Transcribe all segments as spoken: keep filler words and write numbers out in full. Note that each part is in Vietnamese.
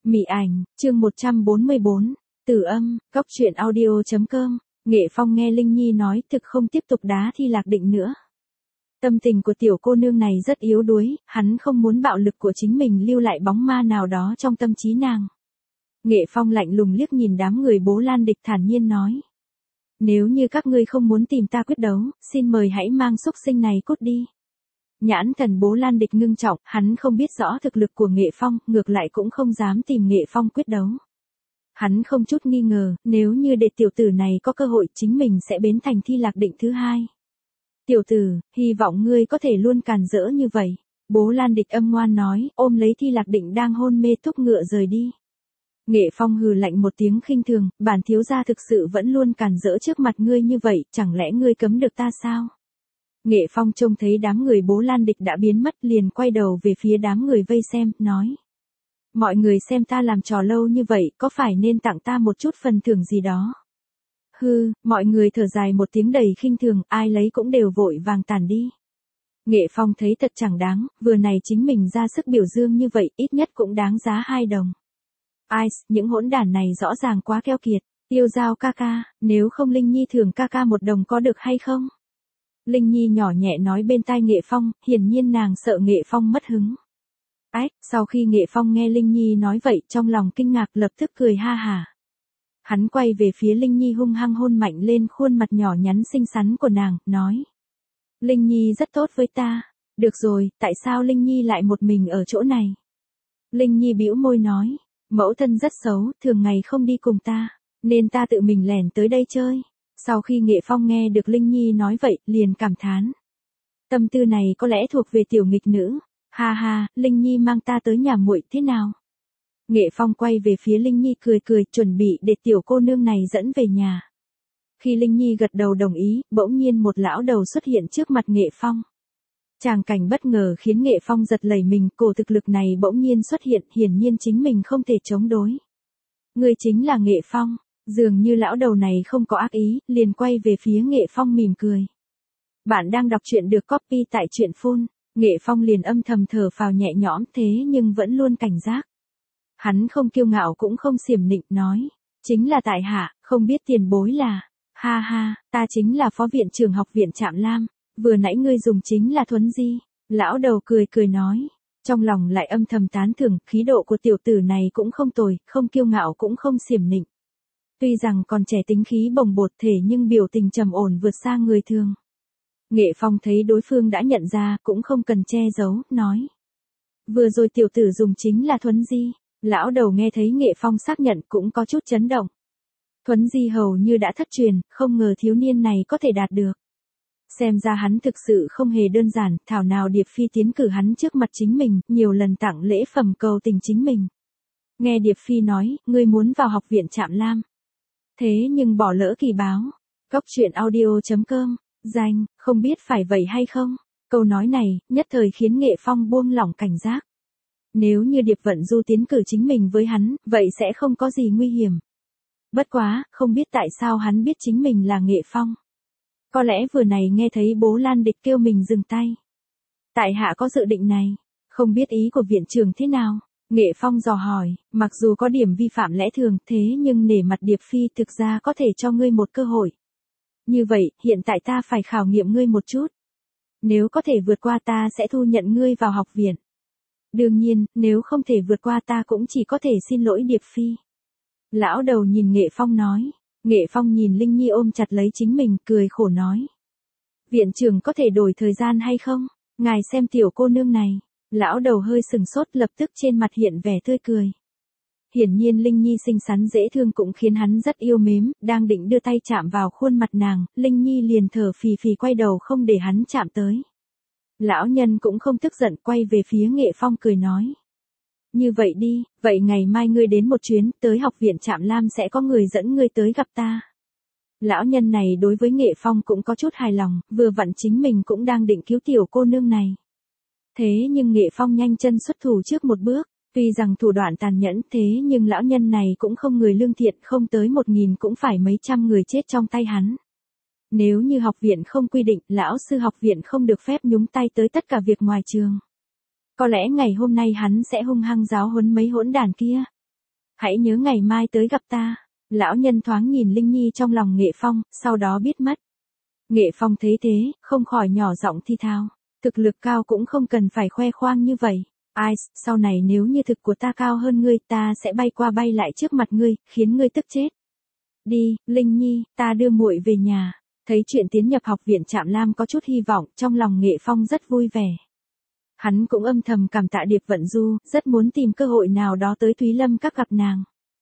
Mị ảnh, chương một trăm bốn mươi bốn, Tử âm, Cóc truyện audio chấm com. Nghệ Phong nghe Linh Nhi nói thực không tiếp tục đá Thi Lạc Định nữa. Tâm tình của tiểu cô nương này rất yếu đuối, hắn không muốn bạo lực của chính mình lưu lại bóng ma nào đó trong tâm trí nàng. Nghệ Phong lạnh lùng liếc nhìn đám người Bố Lan Địch thản nhiên nói. Nếu như các ngươi không muốn tìm ta quyết đấu, xin mời hãy mang xúc sinh này cút đi. Nhãn thần Bố Lan Địch ngưng trọng, hắn không biết rõ thực lực của Nghệ Phong, ngược lại cũng không dám tìm Nghệ Phong quyết đấu. Hắn không chút nghi ngờ, nếu như để tiểu tử này có cơ hội chính mình sẽ biến thành Thi Lạc Định thứ hai. Tiểu tử, hy vọng ngươi có thể luôn càn rỡ như vậy. Bố Lan Địch âm ngoan nói, ôm lấy Thi Lạc Định đang hôn mê thúc ngựa rời đi. Nghệ Phong hừ lạnh một tiếng khinh thường, bản thiếu gia thực sự vẫn luôn càn rỡ trước mặt ngươi như vậy, chẳng lẽ ngươi cấm được ta sao? Nghệ Phong trông thấy đám người Bố Lan Địch đã biến mất liền quay đầu về phía đám người vây xem, nói. Mọi người xem ta làm trò lâu như vậy, có phải nên tặng ta một chút phần thưởng gì đó? Hư, mọi người thở dài một tiếng đầy khinh thường, ai lấy cũng đều vội vàng tản đi. Nghệ Phong thấy thật chẳng đáng, vừa này chính mình ra sức biểu dương như vậy, ít nhất cũng đáng giá hai đồng. Ai, những hỗn đản này rõ ràng quá keo kiệt, Tiêu Giao ca ca, nếu không Linh Nhi thưởng ca ca một đồng có được hay không? Linh Nhi nhỏ nhẹ nói bên tai Nghệ Phong, hiển nhiên nàng sợ Nghệ Phong mất hứng. Ách, sau khi Nghệ Phong nghe Linh Nhi nói vậy trong lòng kinh ngạc lập tức cười ha hà. Hắn quay về phía Linh Nhi hung hăng hôn mạnh lên khuôn mặt nhỏ nhắn xinh xắn của nàng, nói. Linh Nhi rất tốt với ta. Được rồi, tại sao Linh Nhi lại một mình ở chỗ này? Linh Nhi bĩu môi nói. Mẫu thân rất xấu, thường ngày không đi cùng ta, nên ta tự mình lẻn tới đây chơi. Sau khi Nghệ Phong nghe được Linh Nhi nói vậy, liền cảm thán. Tâm tư này có lẽ thuộc về tiểu nghịch nữ. Ha ha, Linh Nhi mang ta tới nhà muội thế nào? Nghệ Phong quay về phía Linh Nhi cười cười, chuẩn bị để tiểu cô nương này dẫn về nhà. Khi Linh Nhi gật đầu đồng ý, bỗng nhiên một lão đầu xuất hiện trước mặt Nghệ Phong. Tràng cảnh bất ngờ khiến Nghệ Phong giật lẩy mình, cổ thực lực này bỗng nhiên xuất hiện, hiển nhiên chính mình không thể chống đối. Người chính là Nghệ Phong, dường như lão đầu này không có ác ý, liền quay về phía Nghệ Phong mỉm cười. Bạn đang đọc truyện được copy tại truyện phun. Nghệ Phong liền âm thầm thở phào nhẹ nhõm thế nhưng vẫn luôn cảnh giác. Hắn không kiêu ngạo cũng không xiểm nịnh nói. Chính là tại hạ, không biết tiền bối là. Ha ha, ta chính là phó viện trưởng học viện Trạm Lam. Vừa nãy ngươi dùng chính là thuấn di. Lão đầu cười cười nói. Trong lòng lại âm thầm tán thưởng, khí độ của tiểu tử này cũng không tồi, không kiêu ngạo cũng không xiểm nịnh. Tuy rằng còn trẻ tính khí bồng bột thể nhưng biểu tình trầm ổn vượt xa người thường. Nghệ Phong thấy đối phương đã nhận ra, cũng không cần che giấu, nói. Vừa rồi tiểu tử dùng chính là thuấn di. Lão đầu nghe thấy Nghệ Phong xác nhận cũng có chút chấn động. Thuấn di hầu như đã thất truyền, không ngờ thiếu niên này có thể đạt được. Xem ra hắn thực sự không hề đơn giản, thảo nào Điệp Phi tiến cử hắn trước mặt chính mình, nhiều lần tặng lễ phẩm cầu tình chính mình. Nghe Điệp Phi nói, ngươi muốn vào học viện Trạm Lam. Thế nhưng bỏ lỡ kỳ báo. Cóc truyện audio chấm com. Danh, không biết phải vậy hay không? Câu nói này, nhất thời khiến Nghệ Phong buông lỏng cảnh giác. Nếu như Điệp Vận Du tiến cử chính mình với hắn, vậy sẽ không có gì nguy hiểm. Bất quá, không biết tại sao hắn biết chính mình là Nghệ Phong. Có lẽ vừa này nghe thấy Bố Lan Địch kêu mình dừng tay. Tại hạ có dự định này, không biết ý của viện trưởng thế nào? Nghệ Phong dò hỏi, mặc dù có điểm vi phạm lẽ thường, thế nhưng nể mặt Điệp Phi thực ra có thể cho ngươi một cơ hội. Như vậy, hiện tại ta phải khảo nghiệm ngươi một chút. Nếu có thể vượt qua ta sẽ thu nhận ngươi vào học viện. Đương nhiên, nếu không thể vượt qua ta cũng chỉ có thể xin lỗi Điệp Phi. Lão đầu nhìn Nghệ Phong nói. Nghệ Phong nhìn Linh Nhi ôm chặt lấy chính mình, cười khổ nói. Viện trưởng có thể đổi thời gian hay không? Ngài xem tiểu cô nương này. Lão đầu hơi sừng sốt lập tức trên mặt hiện vẻ tươi cười. Hiển nhiên Linh Nhi xinh xắn dễ thương cũng khiến hắn rất yêu mến, đang định đưa tay chạm vào khuôn mặt nàng, Linh Nhi liền thở phì phì quay đầu không để hắn chạm tới. Lão nhân cũng không tức giận quay về phía Nghệ Phong cười nói. Như vậy đi, vậy ngày mai ngươi đến một chuyến, tới học viện Trạm Lam sẽ có người dẫn ngươi tới gặp ta. Lão nhân này đối với Nghệ Phong cũng có chút hài lòng, vừa vặn chính mình cũng đang định cứu tiểu cô nương này. Thế nhưng Nghệ Phong nhanh chân xuất thủ trước một bước. Tuy rằng thủ đoạn tàn nhẫn thế nhưng lão nhân này cũng không người lương thiện, không tới một nghìn cũng phải mấy trăm người chết trong tay hắn. Nếu như học viện không quy định, lão sư học viện không được phép nhúng tay tới tất cả việc ngoài trường. Có lẽ ngày hôm nay hắn sẽ hung hăng giáo huấn mấy hỗn đản kia. Hãy nhớ ngày mai tới gặp ta. Lão nhân thoáng nhìn Linh Nhi trong lòng Nghệ Phong, sau đó biết mất. Nghệ Phong thấy thế, không khỏi nhỏ giọng thi thao. Thực lực cao cũng không cần phải khoe khoang như vậy. Ai, sau này nếu như thực của ta cao hơn ngươi, ta sẽ bay qua bay lại trước mặt ngươi, khiến ngươi tức chết. Đi, Linh Nhi, ta đưa muội về nhà. Thấy chuyện tiến nhập học viện Trạm Lam có chút hy vọng, trong lòng Nghệ Phong rất vui vẻ. Hắn cũng âm thầm cảm tạ Điệp Vận Du, rất muốn tìm cơ hội nào đó tới Thúy Lâm các gặp nàng.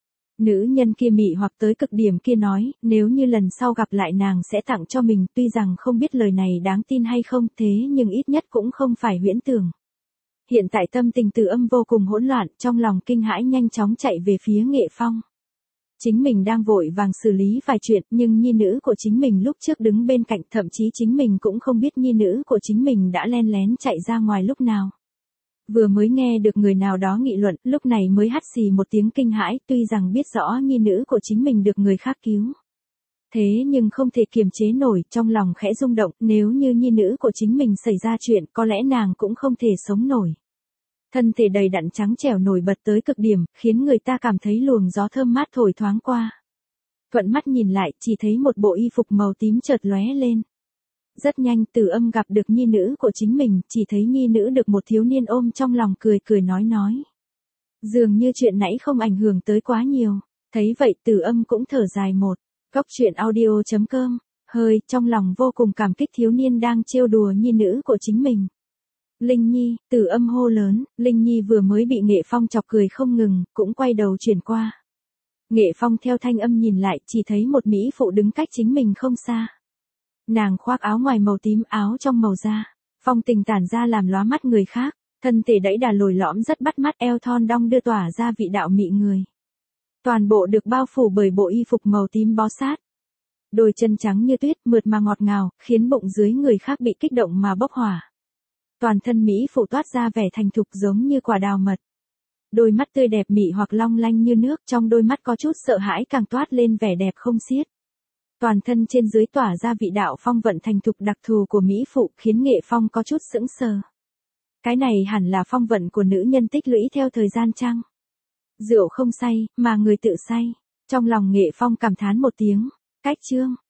Nữ nhân kia mị hoặc tới cực điểm kia nói, nếu như lần sau gặp lại nàng sẽ tặng cho mình, tuy rằng không biết lời này đáng tin hay không, thế nhưng ít nhất cũng không phải huyễn tưởng. Hiện tại tâm tình Từ Âm vô cùng hỗn loạn, trong lòng kinh hãi nhanh chóng chạy về phía Nghệ Phong. Chính mình đang vội vàng xử lý vài chuyện, nhưng nhi nữ của chính mình lúc trước đứng bên cạnh, thậm chí chính mình cũng không biết nhi nữ của chính mình đã len lén chạy ra ngoài lúc nào. Vừa mới nghe được người nào đó nghị luận, lúc này mới hắt xì một tiếng kinh hãi, tuy rằng biết rõ nhi nữ của chính mình được người khác cứu. Thế nhưng không thể kiềm chế nổi, trong lòng khẽ rung động, nếu như nhi nữ của chính mình xảy ra chuyện, có lẽ nàng cũng không thể sống nổi. Thân thể đầy đặn trắng trẻo nổi bật tới cực điểm, khiến người ta cảm thấy luồng gió thơm mát thổi thoáng qua. Thuận mắt nhìn lại, chỉ thấy một bộ y phục màu tím chợt lóe lên. Rất nhanh Từ Âm gặp được nhi nữ của chính mình, chỉ thấy nhi nữ được một thiếu niên ôm trong lòng cười cười nói nói. Dường như chuyện nãy không ảnh hưởng tới quá nhiều. Thấy vậy Từ Âm cũng thở dài một. Góc truyện audio chấm com. Hơi, trong lòng vô cùng cảm kích thiếu niên đang trêu đùa nhi nữ của chính mình. Linh Nhi, Từ Âm hô lớn, Linh Nhi vừa mới bị Nghệ Phong chọc cười không ngừng, cũng quay đầu chuyển qua. Nghệ Phong theo thanh âm nhìn lại, chỉ thấy một mỹ phụ đứng cách chính mình không xa. Nàng khoác áo ngoài màu tím, áo trong màu da, phong tình tản ra làm lóa mắt người khác, thân thể đẫy đà lồi lõm rất bắt mắt, eo thon đong đưa tỏa ra vị đạo mị người. Toàn bộ được bao phủ bởi bộ y phục màu tím bó sát. Đôi chân trắng như tuyết, mượt mà ngọt ngào, khiến bụng dưới người khác bị kích động mà bốc hỏa. Toàn thân mỹ phụ toát ra vẻ thành thục giống như quả đào mật. Đôi mắt tươi đẹp mị hoặc long lanh như nước, trong đôi mắt có chút sợ hãi càng toát lên vẻ đẹp không xiết. Toàn thân trên dưới tỏa ra vị đạo phong vận thành thục đặc thù của mỹ phụ, khiến Nghệ Phong có chút sững sờ. Cái này hẳn là phong vận của nữ nhân tích lũy theo thời gian chăng? Rượu không say, mà người tự say. Trong lòng Nghệ Phong cảm thán một tiếng. Cách chương.